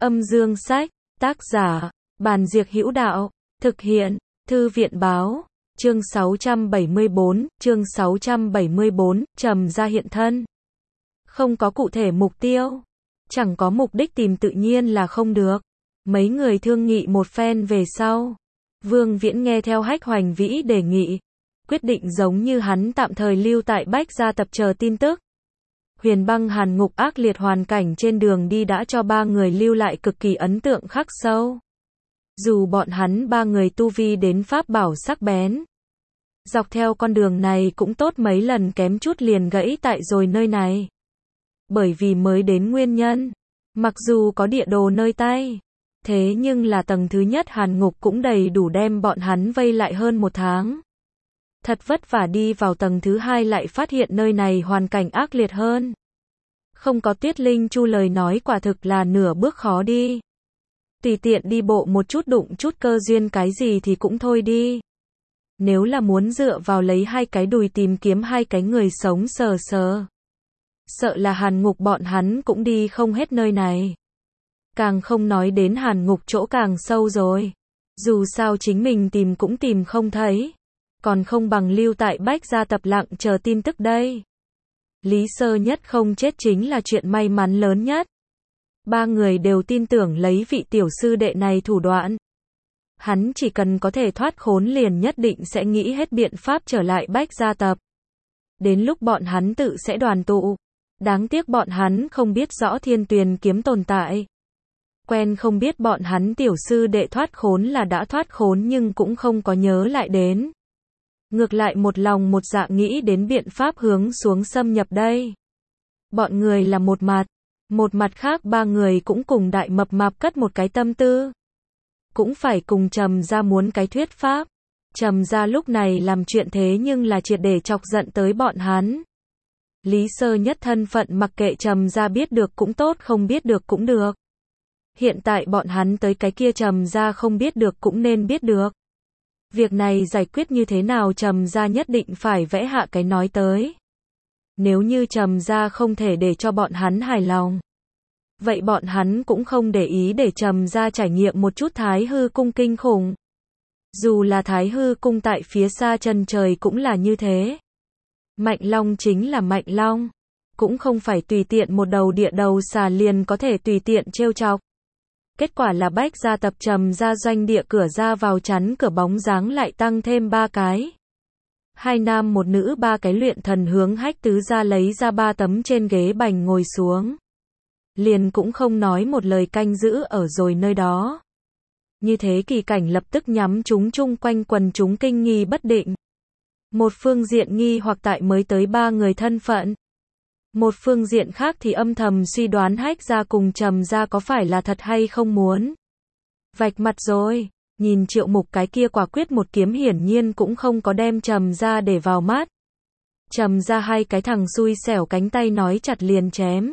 Âm dương sách, tác giả, Bàn Diệc Hữu Đạo, thực hiện, Thư viện Báo, chương 674, Trầm Gia hiện thân. Không có cụ thể mục tiêu, chẳng có mục đích tìm tự nhiên là không được. Mấy người thương nghị một phen về sau. Vương Viễn nghe theo Hách Hoành Vĩ đề nghị, quyết định giống như hắn tạm thời lưu tại Bách Gia Tập chờ tin tức. Huyền Băng Hàn Ngục ác liệt hoàn cảnh trên đường đi đã cho ba người lưu lại cực kỳ ấn tượng khắc sâu. Dù bọn hắn ba người tu vi đến pháp bảo sắc bén, dọc theo con đường này cũng tốt mấy lần kém chút liền gãy tại rồi nơi này. Bởi vì mới đến nguyên nhân, mặc dù có địa đồ nơi tay, thế nhưng là tầng thứ nhất Hàn Ngục cũng đầy đủ đem bọn hắn vây lại hơn một tháng. Thật vất vả đi vào tầng thứ hai lại phát hiện nơi này hoàn cảnh ác liệt hơn. Không có Tuyết Linh Chu lời nói quả thực là nửa bước khó đi. Tùy tiện đi bộ một chút đụng chút cơ duyên cái gì thì cũng thôi đi. Nếu là muốn dựa vào lấy hai cái đùi tìm kiếm hai cái người sống sờ sờ, sợ là Hàn Ngục bọn hắn cũng đi không hết nơi này. Càng không nói đến Hàn Ngục chỗ càng sâu rồi. Dù sao chính mình tìm cũng tìm không thấy, còn không bằng lưu tại Bách Gia Tập lặng chờ tin tức đây. Lý Sơ Nhất không chết chính là chuyện may mắn lớn nhất. Ba người đều tin tưởng lấy vị tiểu sư đệ này thủ đoạn. Hắn chỉ cần có thể thoát khốn liền nhất định sẽ nghĩ hết biện pháp trở lại Bách Gia Tập. Đến lúc bọn hắn tự sẽ đoàn tụ. Đáng tiếc bọn hắn không biết rõ Thiên Tuyền kiếm tồn tại. Quen không biết bọn hắn tiểu sư đệ thoát khốn là đã thoát khốn nhưng cũng không có nhớ lại đến. Ngược lại một lòng một dạ nghĩ đến biện pháp hướng xuống xâm nhập đây. Bọn người là một mặt khác ba người cũng cùng Đại Mập Mạp cất một cái tâm tư. Cũng phải cùng Trầm Gia muốn cái thuyết pháp. Trầm Gia lúc này làm chuyện thế nhưng là triệt để chọc giận tới bọn hắn. Lý Sơ Nhất thân phận mặc kệ Trầm Gia biết được cũng tốt không biết được cũng được. Hiện tại bọn hắn tới cái kia Trầm Gia không biết được cũng nên biết được. Việc này giải quyết như thế nào Trầm Gia nhất định phải vẽ hạ cái nói tới. Nếu như Trầm Gia không thể để cho bọn hắn hài lòng, vậy bọn hắn cũng không để ý để Trầm Gia trải nghiệm một chút Thái Hư Cung kinh khủng. Dù là Thái Hư Cung tại phía xa chân trời cũng là như thế. Mạnh Long chính là Mạnh Long, cũng không phải tùy tiện một đầu địa đầu xà liền có thể tùy tiện trêu chọc. Kết quả là Bách Gia Tập Trầm Gia doanh địa cửa ra vào chắn cửa bóng dáng lại tăng thêm 3 cái. 2 nam 1 nữ 3 cái luyện thần hướng Hách Tứ Gia lấy ra 3 tấm trên ghế bành ngồi xuống. Liền cũng không nói một lời canh giữ ở rồi nơi đó. Như thế kỳ cảnh lập tức nhắm chúng chung quanh quần chúng kinh nghi bất định. Một phương diện nghi hoặc tại mới tới 3 người thân phận. Một phương diện khác thì âm thầm suy đoán Hách Gia cùng Trầm Gia có phải là thật hay không muốn vạch mặt rồi. Nhìn Triệu Mục cái kia quả quyết một kiếm hiển nhiên cũng không có đem Trầm Gia để vào mắt. Trầm Gia hai cái thằng xui xẻo cánh tay nói chặt liền chém.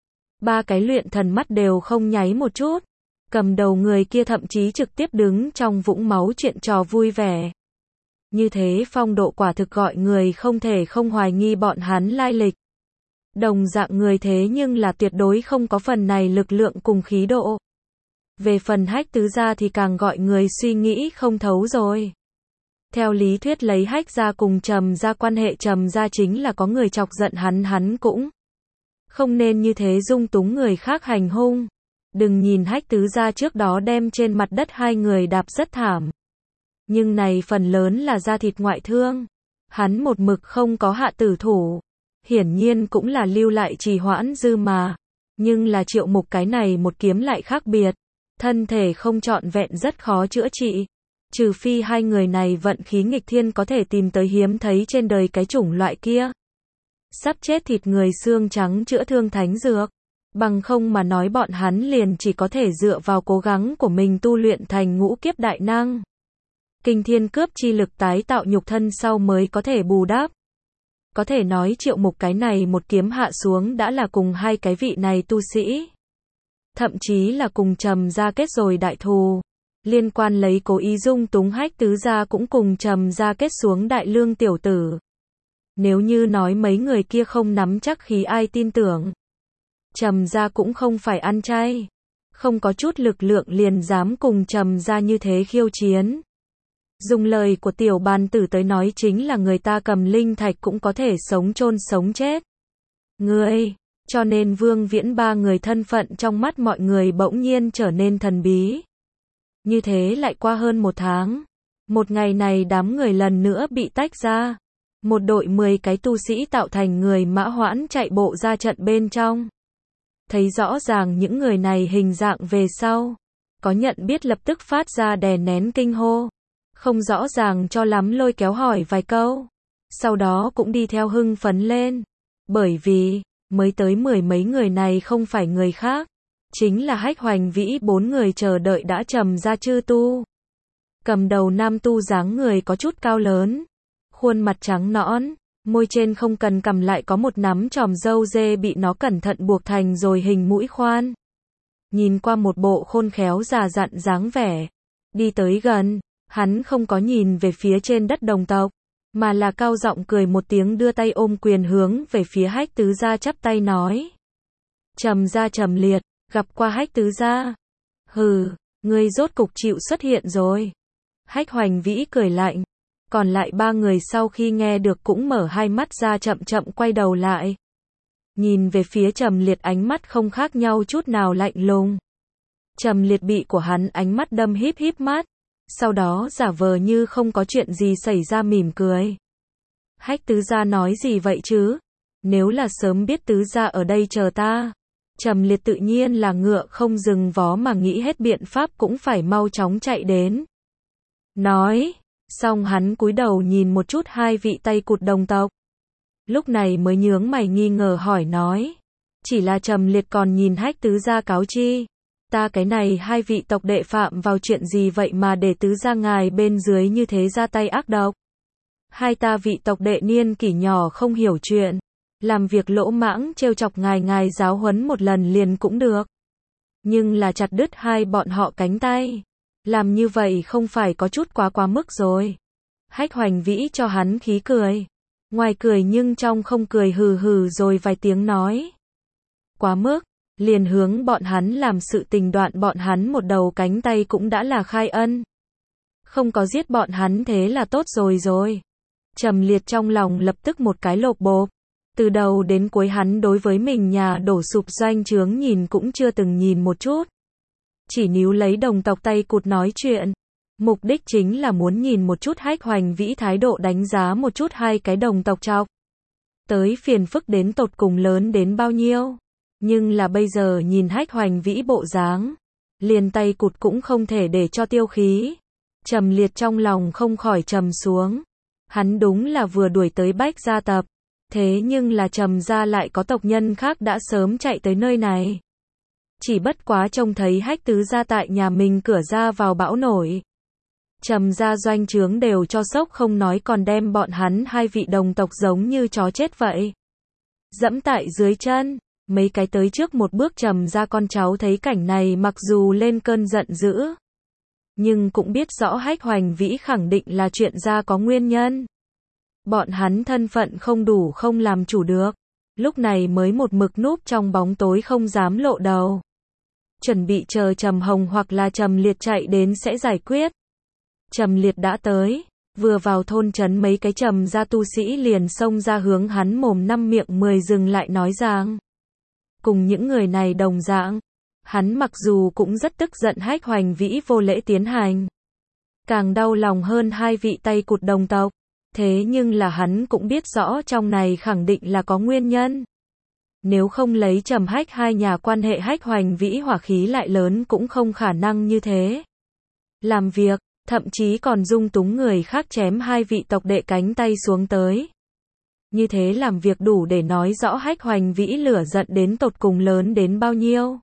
3 cái luyện thần mắt đều không nháy một chút. Cầm đầu người kia thậm chí trực tiếp đứng trong vũng máu chuyện trò vui vẻ. Như thế phong độ quả thực gọi người không thể không hoài nghi bọn hắn lai lịch. Đồng dạng người thế nhưng là tuyệt đối không có phần này lực lượng cùng khí độ. Về phần Hách Tứ Gia thì càng gọi người suy nghĩ không thấu rồi. Theo lý thuyết lấy Hách Gia cùng Trầm Gia quan hệ Trầm Gia chính là có người chọc giận hắn cũng không nên như thế dung túng người khác hành hung. Đừng nhìn Hách Tứ Gia trước đó đem trên mặt đất 2 người đạp rất thảm. Nhưng này phần lớn là da thịt ngoại thương. Hắn một mực không có hạ tử thủ. Hiển nhiên cũng là lưu lại trì hoãn dư mà. Nhưng là Triệu Mục cái này một kiếm lại khác biệt. Thân thể không trọn vẹn rất khó chữa trị. Trừ phi 2 người này vận khí nghịch thiên có thể tìm tới hiếm thấy trên đời cái chủng loại kia. Sắp chết thịt người xương trắng chữa thương thánh dược. Bằng không mà nói bọn hắn liền chỉ có thể dựa vào cố gắng của mình tu luyện thành ngũ kiếp đại năng. Kinh thiên cướp chi lực tái tạo nhục thân sau mới có thể bù đắp. Có thể nói Triệu Mục cái này một kiếm hạ xuống đã là cùng 2 cái vị này tu sĩ. Thậm chí là cùng Trầm Gia kết rồi đại thù. Liên quan lấy cố ý dung túng Hách Tứ Gia cũng cùng Trầm Gia kết xuống đại lương tiểu tử. Nếu như nói mấy người kia không nắm chắc khí ai tin tưởng. Trầm Gia cũng không phải ăn chay. không có chút lực lượng liền dám cùng Trầm gia như thế khiêu chiến. Dùng lời của tiểu bàn tử tới nói chính là người ta cầm linh thạch cũng có thể sống chôn sống chết. Ngươi, cho nên Vương Viễn ba người thân phận trong mắt mọi người bỗng nhiên trở nên thần bí. Như thế lại qua hơn 1 tháng. Một ngày này đám người lần nữa bị tách ra. Một đội 10 cái tu sĩ tạo thành người mã hoãn chạy bộ ra trận bên trong. Thấy rõ ràng những người này hình dạng về sau. Có nhận biết lập tức phát ra đè nén kinh hô. Không rõ ràng cho lắm lôi kéo hỏi vài câu. Sau đó cũng đi theo hưng phấn lên. Bởi vì, mới tới 10 mấy người này không phải người khác. Chính là Hách Hoành Vĩ 4 người chờ đợi đã Trầm gia chư tu. Cầm đầu nam tu dáng người có chút cao lớn. Khuôn mặt trắng nõn, môi trên không cần cầm lại có một nắm tròm râu dê bị nó cẩn thận buộc thành rồi hình mũi khoan. Nhìn qua một bộ khôn khéo già dặn dáng vẻ. Đi tới gần, hắn không có nhìn về phía trên đất đồng tộc, mà là cao giọng cười một tiếng đưa tay ôm quyền hướng về phía Hách tứ gia chắp tay nói. Trầm gia Trầm Liệt, gặp qua Hách tứ gia. Hừ, ngươi rốt cục chịu xuất hiện rồi. Hách Hoành Vĩ cười lạnh. Còn lại 3 người sau khi nghe được cũng mở hai mắt ra chậm chậm quay đầu lại. Nhìn về phía Trầm Liệt ánh mắt không khác nhau chút nào lạnh lùng. Trầm Liệt bị của hắn ánh mắt đâm híp híp mắt. Sau đó giả vờ như không có chuyện gì xảy ra mỉm cười. Hách tứ gia nói gì vậy chứ? Nếu là sớm biết tứ gia ở đây chờ ta. Trầm Liệt tự nhiên là ngựa không dừng vó mà nghĩ hết biện pháp cũng phải mau chóng chạy đến. Nói, xong hắn cúi đầu nhìn một chút 2 vị Tây Cụt đồng tộc. Lúc này mới nhướng mày nghi ngờ hỏi nói. Chỉ là Trầm Liệt còn nhìn Hách tứ gia cáo chi. Ta cái này 2 vị tộc đệ phạm vào chuyện gì vậy mà để tứ gia ngài bên dưới như thế ra tay ác độc. Hai ta vị tộc đệ niên kỷ nhỏ không hiểu chuyện. Làm việc lỗ mãng trêu chọc ngài giáo huấn một lần liền cũng được. Nhưng là chặt đứt hai bọn họ cánh tay. Làm như vậy không phải có chút quá mức rồi. Hách Hoành Vĩ cho hắn khí cười. Ngoài cười nhưng trong không cười hừ hừ rồi vài tiếng nói. Quá mức, liền hướng bọn hắn làm sự tình đoạn bọn hắn một đầu cánh tay cũng đã là khai ân. Không có giết bọn hắn thế là tốt rồi. Trầm Liệt trong lòng lập tức một cái lộp bộp. Từ đầu đến cuối hắn đối với mình nhà đổ sụp doanh trướng nhìn cũng chưa từng nhìn một chút. Chỉ níu lấy đồng tộc Tây Cụt nói chuyện. Mục đích chính là muốn nhìn một chút Hách Hoành Vĩ thái độ đánh giá một chút hai cái đồng tộc chọc. Tới phiền phức đến tột cùng lớn đến bao nhiêu. Nhưng là bây giờ nhìn Hách Hoành Vĩ bộ dáng. Liền Tây Cụt cũng không thể để cho tiêu khí. Trầm Liệt trong lòng không khỏi trầm xuống. Hắn đúng là vừa đuổi tới Bách gia tập. Thế nhưng là Trầm gia lại có tộc nhân khác đã sớm chạy tới nơi này. Chỉ bất quá trông thấy Hách tứ gia tại nhà mình cửa ra vào bão nổi. Trầm gia doanh trướng đều cho sốc không nói còn đem bọn hắn 2 vị đồng tộc giống như chó chết vậy. Dẫm tại dưới chân, mấy cái tới trước một bước Trầm gia con cháu thấy cảnh này mặc dù lên cơn giận dữ. Nhưng cũng biết rõ Hách Hoành Vĩ khẳng định là chuyện ra có nguyên nhân. Bọn hắn thân phận không đủ không làm chủ được. Lúc này mới một mực núp trong bóng tối không dám lộ đầu. Chuẩn bị chờ Trầm Hồng hoặc là Trầm Liệt chạy đến sẽ giải quyết. Trầm Liệt đã tới, vừa vào thôn trấn mấy cái Trầm gia tu sĩ liền xông ra hướng hắn mồm 5 miệng 10 dừng lại nói rằng. Cùng những người này đồng dạng, hắn mặc dù cũng rất tức giận Hách Hoành Vĩ vô lễ tiến hành. Càng đau lòng hơn 2 vị Tây Cụt đồng tộc, thế nhưng là hắn cũng biết rõ trong này khẳng định là có nguyên nhân. Nếu không lấy Trầm Hách hai nhà quan hệ Hách Hoành Vĩ hỏa khí lại lớn cũng không khả năng như thế. Làm việc, thậm chí còn dung túng người khác chém 2 vị tộc đệ cánh tay xuống tới. Như thế làm việc đủ để nói rõ Hách Hoành Vĩ lửa giận đến tột cùng lớn đến bao nhiêu.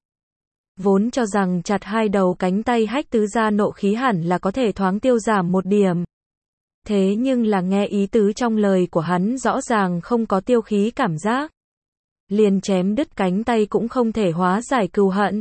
Vốn cho rằng chặt 2 đầu cánh tay Hách tứ gia nộ khí hẳn là có thể thoáng tiêu giảm một điểm. Thế nhưng là nghe ý tứ trong lời của hắn rõ ràng không có tiêu khí cảm giác. Liền chém đứt cánh tay cũng không thể hóa giải cừu hận.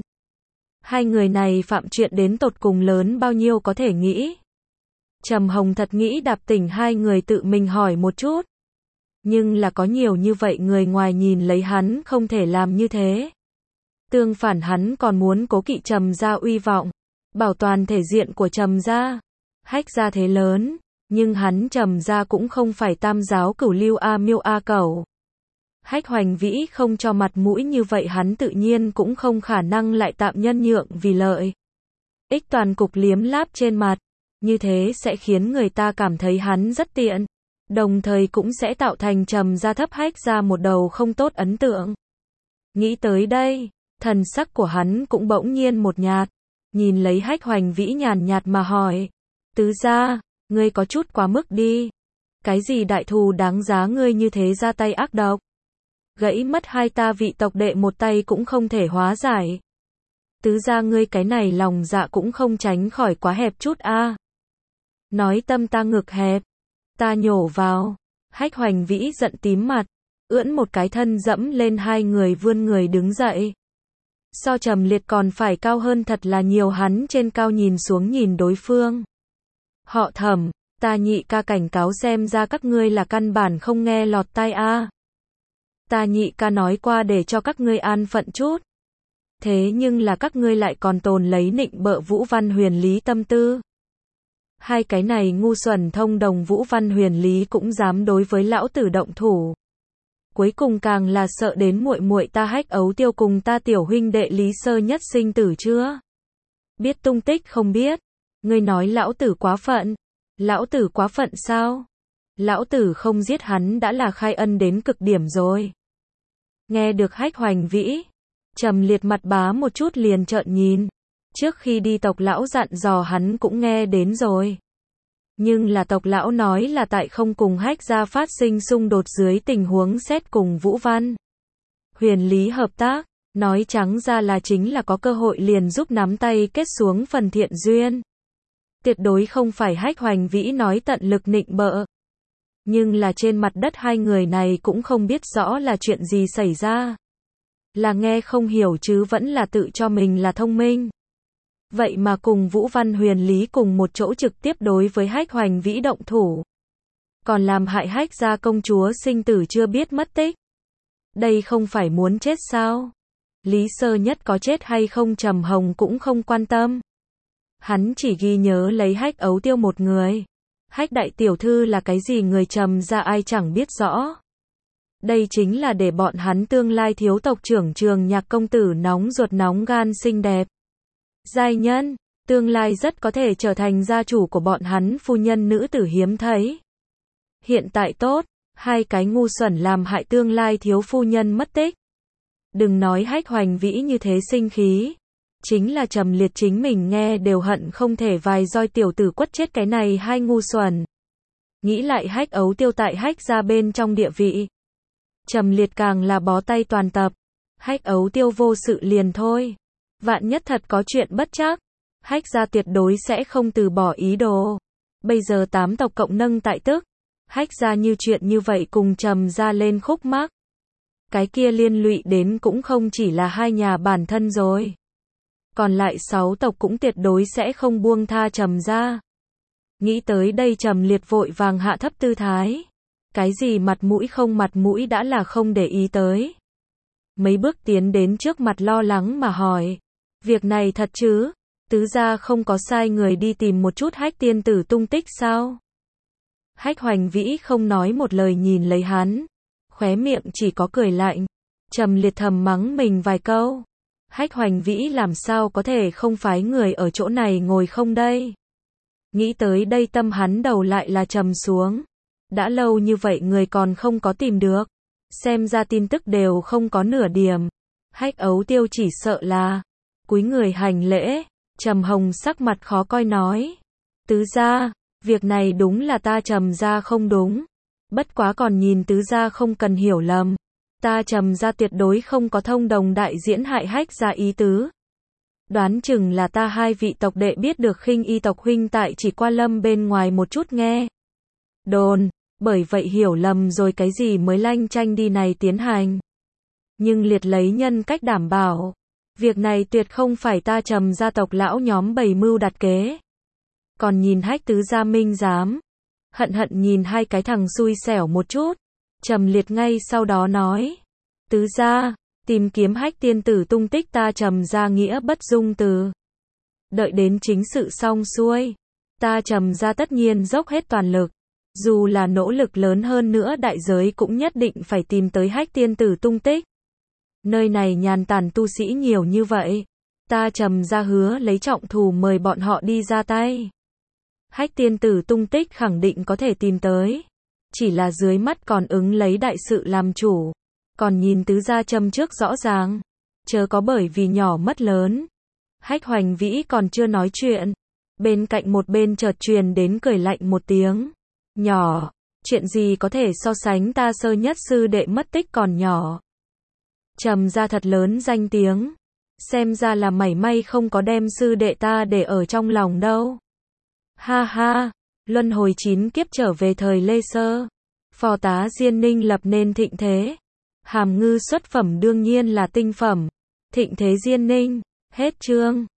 Hai người này phạm chuyện đến tột cùng lớn bao nhiêu có thể nghĩ. Trầm Hồng thật nghĩ đạp tỉnh hai người tự mình hỏi một chút. Nhưng là có nhiều như vậy người ngoài nhìn lấy hắn không thể làm như thế. Tương phản hắn còn muốn cố kỵ Trầm gia uy vọng, bảo toàn thể diện của Trầm gia. Hách gia thế lớn, nhưng hắn Trầm gia cũng không phải tam giáo cửu lưu a miêu a cẩu. Hách Hoành Vĩ không cho mặt mũi như vậy hắn tự nhiên cũng không khả năng lại tạm nhân nhượng vì lợi ích toàn cục liếm láp trên mặt, như thế sẽ khiến người ta cảm thấy hắn rất tiện, đồng thời cũng sẽ tạo thành Trầm gia thấp Hách gia một đầu không tốt ấn tượng. Nghĩ tới đây, thần sắc của hắn cũng bỗng nhiên một nhạt, nhìn lấy Hách Hoành Vĩ nhàn nhạt mà hỏi, tứ gia, ngươi có chút quá mức đi, cái gì đại thù đáng giá ngươi như thế ra tay ác độc, gãy mất hai ta vị tộc đệ một tay cũng không thể hóa giải. Tứ gia ngươi cái này lòng dạ cũng không tránh khỏi quá hẹp chút a. Nói tâm ta ngực hẹp, ta nhổ vào. Hách Hoành Vĩ giận tím mặt, ưỡn một cái thân dẫm lên hai người vươn người đứng dậy. So Trầm Liệt còn phải cao hơn thật là nhiều, hắn trên cao nhìn xuống nhìn đối phương. Họ Thẩm, ta nhị ca cảnh cáo xem ra các ngươi là căn bản không nghe lọt tai a. Ta nhị ca nói qua để cho các ngươi an phận chút. Thế nhưng là các ngươi lại còn tồn lấy nịnh bợ Vũ Văn Huyền Lý tâm tư. Hai cái này ngu xuẩn thông đồng Vũ Văn Huyền Lý cũng dám đối với lão tử động thủ. Cuối cùng càng là sợ đến muội muội ta Hách Ấu Tiêu cùng ta tiểu huynh đệ Lý Sơ Nhất sinh tử chưa? Biết tung tích không biết? Ngươi nói lão tử quá phận. Lão tử quá phận sao? Lão tử không giết hắn đã là khai ân đến cực điểm rồi. Nghe được Hách Hoành Vĩ, Trầm Liệt mặt bá một chút liền trợn nhìn. Trước khi đi tộc lão dặn dò hắn cũng nghe đến rồi. Nhưng là tộc lão nói là tại không cùng Hách gia phát sinh xung đột dưới tình huống xét cùng Vũ Văn Huyền Lý hợp tác, nói trắng ra là chính là có cơ hội liền giúp nắm tay kết xuống phần thiện duyên. Tuyệt đối không phải Hách Hoành Vĩ nói tận lực nịnh bợ. Nhưng là trên mặt đất hai người này cũng không biết rõ là chuyện gì xảy ra. Là nghe không hiểu chứ vẫn là tự cho mình là thông minh. Vậy mà cùng Vũ Văn Huyền Lý cùng một chỗ trực tiếp đối với Hách Hoành Vĩ động thủ. Còn làm hại Hách gia công chúa sinh tử chưa biết mất tích. Đây không phải muốn chết sao? Lý Sơ Nhất có chết hay không Trầm Hồng cũng không quan tâm. Hắn chỉ ghi nhớ lấy Hách Ấu Tiêu một người. Hách đại tiểu thư là cái gì người Trầm gia ai chẳng biết rõ. Đây chính là để bọn hắn tương lai thiếu tộc trưởng Trường Nhạc công tử nóng ruột nóng gan xinh đẹp. Giai nhân, tương lai rất có thể trở thành gia chủ của bọn hắn phu nhân nữ tử hiếm thấy. Hiện tại tốt, hai cái ngu xuẩn làm hại tương lai thiếu phu nhân mất tích. Đừng nói Hách Hoành Vĩ như thế sinh khí. Chính là Trầm Liệt chính mình nghe đều hận không thể vài roi tiểu tử quất chết cái này hai ngu xuẩn. Nghĩ lại Hách Ấu Tiêu tại Hách gia bên trong địa vị. Trầm Liệt càng là bó tay toàn tập. Hách Ấu Tiêu vô sự liền thôi. Vạn nhất thật có chuyện bất trắc, Hách gia tuyệt đối sẽ không từ bỏ ý đồ. Bây giờ 8 tộc cộng nâng tại tức, Hách gia như chuyện như vậy cùng Trầm gia lên khúc mắc. Cái kia liên lụy đến cũng không chỉ là hai nhà bản thân rồi. Còn lại 6 tộc cũng tuyệt đối sẽ không buông tha Trầm gia. Nghĩ tới đây Trầm Liệt vội vàng hạ thấp tư thái. Cái gì mặt mũi không mặt mũi đã là không để ý tới. Mấy bước tiến đến trước mặt lo lắng mà hỏi. Việc này thật chứ? Tứ gia không có sai người đi tìm một chút Hách tiên tử tung tích sao? Hách Hoành Vĩ không nói một lời nhìn lấy hắn. Khóe miệng chỉ có cười lạnh. Trầm Liệt thầm mắng mình vài câu. Hách Hoành Vĩ làm sao có thể không phái người ở chỗ này ngồi không đây? Nghĩ tới đây tâm hắn đầu lại là trầm xuống. Đã lâu như vậy người còn không có tìm được. Xem ra tin tức đều không có nửa điểm. Hách Ấu Tiêu chỉ sợ là cúi người hành lễ. Trầm Hồng sắc mặt khó coi nói. Tứ gia, việc này đúng là ta Trầm gia không đúng. Bất quá còn nhìn tứ gia không cần hiểu lầm. Ta Trầm gia tuyệt đối không có thông đồng đại diễn hại Hách gia ý tứ. Đoán chừng là ta hai vị tộc đệ biết được Khinh Y tộc huynh tại chỉ qua lâm bên ngoài một chút nghe đồn, bởi vậy hiểu lầm rồi cái gì mới lanh chanh đi này tiến hành. Nhưng Liệt lấy nhân cách đảm bảo, việc này tuyệt không phải ta Trầm gia tộc lão nhóm bày mưu đặt kế. Còn nhìn Hách tứ gia minh dám, hận hận nhìn hai cái thằng xui xẻo một chút. Trầm Liệt ngay sau đó nói, tứ gia, Tìm kiếm Hách tiên tử tung tích ta Trầm gia nghĩa bất dung từ. Đợi đến chính sự xong xuôi, ta Trầm gia tất nhiên dốc hết toàn lực. Dù là nỗ lực lớn hơn nữa đại giới cũng nhất định phải tìm tới Hách tiên tử tung tích. Nơi này nhàn tản tu sĩ nhiều như vậy. Ta Trầm gia hứa lấy trọng thù mời bọn họ đi ra tay. Hách tiên tử tung tích khẳng định có thể tìm tới. Chỉ là dưới mắt còn ứng lấy đại sự làm chủ. Còn nhìn tứ gia châm trước rõ ràng. Chớ có bởi vì nhỏ mất lớn. Hách Hoành Vĩ còn chưa nói chuyện. Bên cạnh một bên chợt truyền đến cười lạnh một tiếng. Nhỏ, chuyện gì có thể so sánh ta sơ nhất sư đệ mất tích còn nhỏ. Trầm gia thật lớn danh tiếng. Xem ra là mảy may không có đem sư đệ ta để ở trong lòng đâu. Ha ha, luân hồi 9 kiếp trở về thời Lê Sơ. Phò tá Diên Ninh lập nên thịnh thế. Hàm ngư xuất phẩm đương nhiên là tinh phẩm. Thịnh thế Diên Ninh, hết chương.